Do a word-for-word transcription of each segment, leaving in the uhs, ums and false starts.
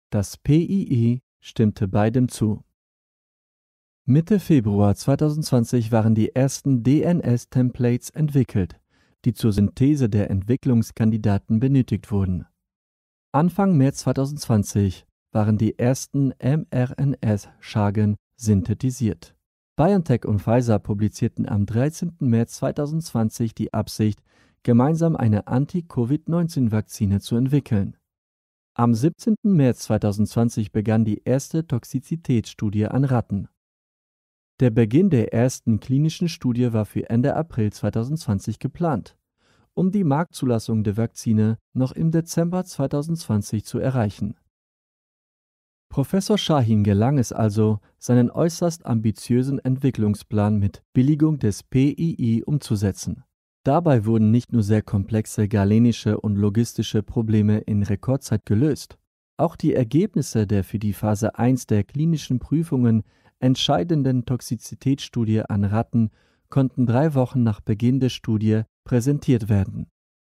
Das P I I stimmte beidem zu. Mitte Februar zweitausendzwanzig waren die ersten D N S-Templates entwickelt, die zur Synthese der Entwicklungskandidaten benötigt wurden. Anfang März zweitausendzwanzig waren die ersten mRNS-Schagen synthetisiert. BioNTech und Pfizer publizierten am dreizehnten März zweitausendzwanzig die Absicht, gemeinsam eine Anti-Covid neunzehn Vakzine zu entwickeln. Am siebzehnten März zweitausendzwanzig begann die erste Toxizitätsstudie an Ratten. Der Beginn der ersten klinischen Studie war für Ende April zweitausendzwanzig geplant, um die Marktzulassung der Vakzine noch im Dezember zweitausendzwanzig zu erreichen. Professor Şahin gelang es also, seinen äußerst ambitiösen Entwicklungsplan mit Billigung des P I I umzusetzen. Dabei wurden nicht nur sehr komplexe galenische und logistische Probleme in Rekordzeit gelöst, auch die Ergebnisse der für die Phase eins der klinischen Prüfungen entscheidenden Toxizitätsstudie an Ratten konnten drei Wochen nach Beginn der Studie präsentiert werden.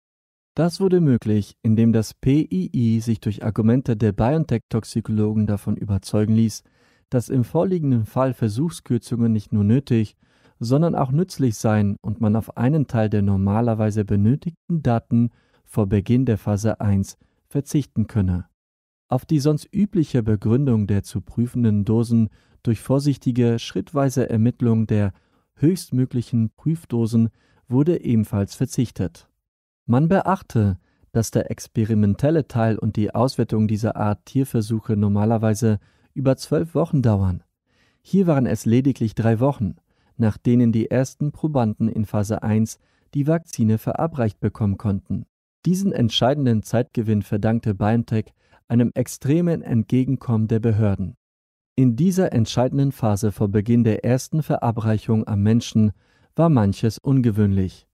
Das wurde möglich, indem das P I I sich durch Argumente der BioNTech-Toxikologen davon überzeugen ließ, dass im vorliegenden Fall Versuchskürzungen nicht nur nötig, sondern auch nützlich seien und man auf einen Teil der normalerweise benötigten Daten vor Beginn der Phase eins verzichten könne. Auf die sonst übliche Begründung der zu prüfenden Dosen durch vorsichtige, schrittweise Ermittlung der höchstmöglichen Prüfdosen wurde ebenfalls verzichtet. Man beachte, dass der experimentelle Teil und die Auswertung dieser Art Tierversuche normalerweise über zwölf Wochen dauern. Hier waren es lediglich drei Wochen, nach denen die ersten Probanden in Phase eins die Vakzine verabreicht bekommen konnten. Diesen entscheidenden Zeitgewinn verdankte BioNTech einem extremen Entgegenkommen der Behörden. In dieser entscheidenden Phase vor Beginn der ersten Verabreichung am Menschen war manches ungewöhnlich.